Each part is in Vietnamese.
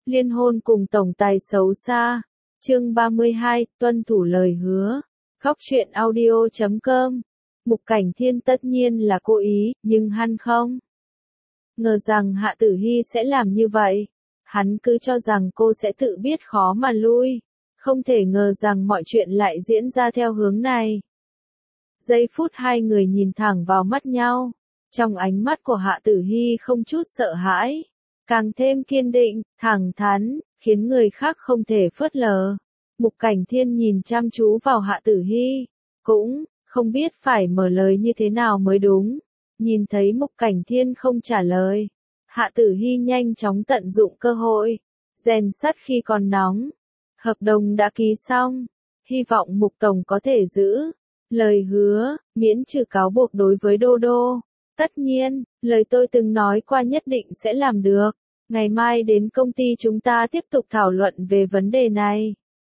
liên hôn cùng tổng tài xấu xa. Chương 32, tuân thủ lời hứa. Góc truyện audio.com. Mục Cảnh Thiên tất nhiên là cố ý, nhưng hắn không ngờ rằng Hạ Tử Hi sẽ làm như vậy. Hắn cứ cho rằng cô sẽ tự biết khó mà lui, không thể ngờ rằng mọi chuyện lại diễn ra theo hướng này. Giây phút hai người nhìn thẳng vào mắt nhau, trong ánh mắt của Hạ Tử Hi không chút sợ hãi, càng thêm kiên định, thẳng thắn, khiến người khác không thể phớt lờ. Mục Cảnh Thiên nhìn chăm chú vào Hạ Tử Hi, cũng không biết phải mở lời như thế nào mới đúng. Nhìn thấy Mục Cảnh Thiên không trả lời, Hạ Tử Hi nhanh chóng tận dụng cơ hội, rèn sắt khi còn nóng. Hợp đồng đã ký xong, hy vọng Mục Tổng có thể giữ lời hứa, miễn trừ cáo buộc đối với Đô Đô. Tất nhiên, lời tôi từng nói qua nhất định sẽ làm được. Ngày mai đến công ty chúng ta tiếp tục thảo luận về vấn đề này.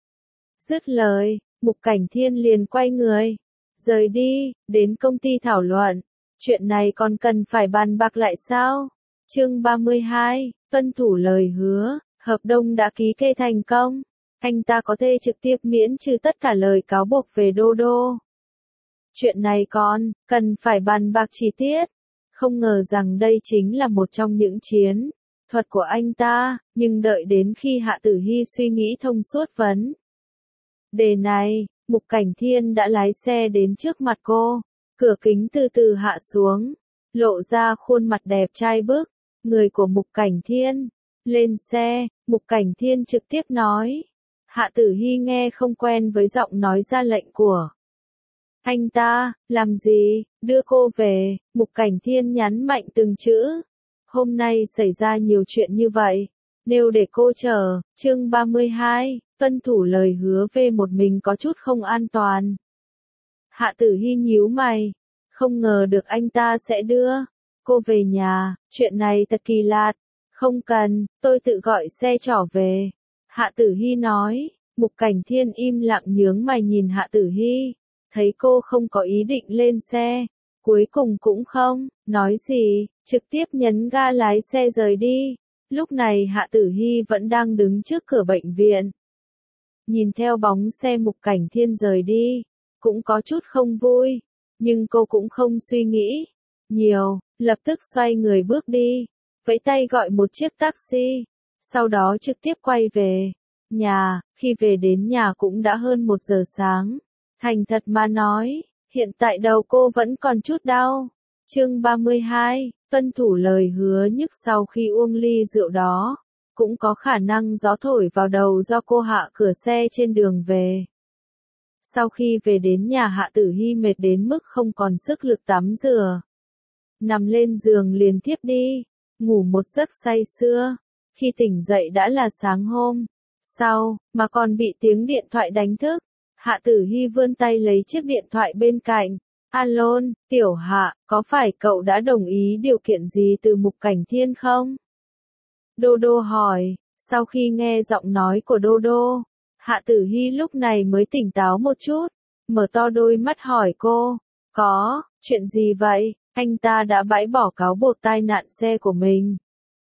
Dứt lời, Mục Cảnh Thiên liền quay người, rời đi, đến công ty thảo luận. Chuyện này còn cần phải bàn bạc lại sao? Chương 32, tuân thủ lời hứa, hợp đồng đã ký kê thành công. Anh ta có thể trực tiếp miễn trừ tất cả lời cáo buộc về Đô Đô. Chuyện này còn cần phải bàn bạc chi tiết. Không ngờ rằng đây chính là một trong những chiến thuật của anh ta, nhưng đợi đến khi Hạ Tử Hi suy nghĩ thông suốt vấn đề này, Mục Cảnh Thiên đã lái xe đến trước mặt cô. Cửa kính từ từ hạ xuống, lộ ra khuôn mặt đẹp trai bức, người của Mục Cảnh Thiên. Lên xe, Mục Cảnh Thiên trực tiếp nói. Hạ Tử Hi nghe không quen với giọng nói ra lệnh của anh ta. Làm gì? Đưa cô về. Mục Cảnh Thiên nhấn mạnh từng chữ. Hôm nay xảy ra nhiều chuyện như vậy, nếu để cô chờ. Chương 32, tuân thủ lời hứa về một mình có chút không an toàn. Hạ Tử Hi nhíu mày, không ngờ được anh ta sẽ đưa cô về nhà, chuyện này thật kỳ lạ. Không cần, tôi tự gọi xe trở về. Hạ Tử Hi nói. Mục Cảnh Thiên im lặng nhướng mày nhìn Hạ Tử Hi, thấy cô không có ý định lên xe, cuối cùng cũng không nói gì, trực tiếp nhấn ga lái xe rời đi. Lúc này Hạ Tử Hi vẫn đang đứng trước cửa bệnh viện, nhìn theo bóng xe Mục Cảnh Thiên rời đi, cũng có chút không vui, nhưng cô cũng không suy nghĩ nhiều, lập tức xoay người bước đi, vẫy tay gọi một chiếc taxi, sau đó trực tiếp quay về nhà. Khi về đến nhà cũng đã hơn 1 giờ sáng. Thành thật mà nói, hiện tại đầu cô vẫn còn chút đau. Chương 32, tuân thủ lời hứa. Nhức sau khi uống ly rượu đó, cũng có khả năng gió thổi vào đầu do cô hạ cửa xe trên đường về. Sau khi về đến nhà, Hạ Tử Hi mệt đến mức không còn sức lực tắm rửa, nằm lên giường liền thiếp đi, ngủ một giấc say sưa. Khi tỉnh dậy đã là sáng hôm sau, mà còn bị tiếng điện thoại đánh thức. Hạ Tử Hi vươn tay lấy chiếc điện thoại bên cạnh. Alo, Tiểu Hạ, có phải cậu đã đồng ý điều kiện gì từ Mục Cảnh Thiên không? Đô Đô hỏi. Sau khi nghe giọng nói của Đô Đô, Hạ Tử Hi lúc này mới tỉnh táo một chút, mở to đôi mắt hỏi cô. Có, chuyện gì vậy? Anh ta đã bãi bỏ cáo buộc tai nạn xe của mình.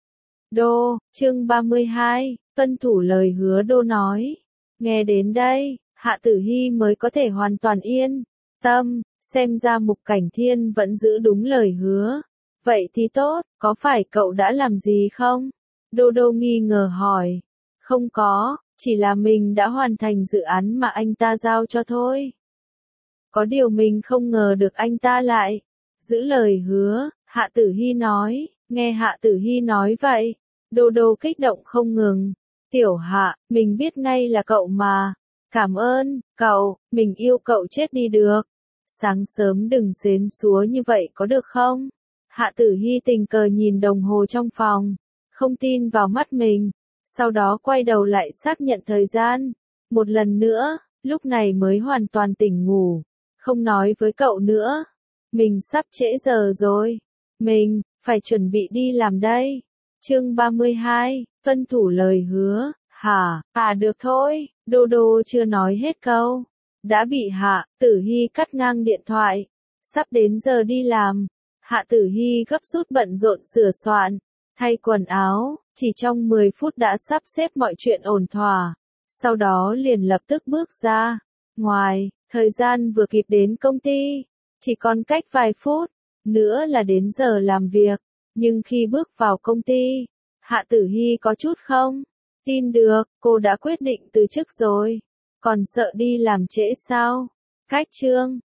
Đô, chương 32, tuân thủ lời hứa. Đô nói. Nghe đến đây, Hạ Tử Hi mới có thể hoàn toàn yên tâm, xem ra Mục Cảnh Thiên vẫn giữ đúng lời hứa. Vậy thì tốt, có phải cậu đã làm gì không? Đô Đô nghi ngờ hỏi. Không có, chỉ là mình đã hoàn thành dự án mà anh ta giao cho thôi. Có điều mình không ngờ được anh ta lại giữ lời hứa, Hạ Tử Hi nói. Nghe Hạ Tử Hi nói vậy, Đô Đô kích động không ngừng. Tiểu Hạ, mình biết ngay là cậu mà. Cảm ơn, cậu, mình yêu cậu chết đi được. Sáng sớm đừng xến xúa như vậy có được không? Hạ Tử Hi tình cờ nhìn đồng hồ trong phòng, không tin vào mắt mình, sau đó quay đầu lại xác nhận thời gian. Một lần nữa, lúc này mới hoàn toàn tỉnh ngủ. Không nói với cậu nữa. Mình sắp trễ giờ rồi. Mình phải chuẩn bị đi làm đây. Chương 32, tuân thủ lời hứa. Hả? À được thôi. Đô Đô chưa nói hết câu, đã bị Hạ Tử Hi cắt ngang điện thoại. Sắp đến giờ đi làm, Hạ Tử Hi gấp rút bận rộn sửa soạn, thay quần áo, Chỉ trong 10 phút đã sắp xếp mọi chuyện ổn thỏa, sau đó liền lập tức bước ra ngoài, thời gian vừa kịp đến công ty, chỉ còn cách vài phút nữa là đến giờ làm việc, nhưng khi bước vào công ty, Hạ Tử Hy có chút không tin được, cô đã quyết định từ chức rồi, còn sợ đi làm trễ sao? Cách chương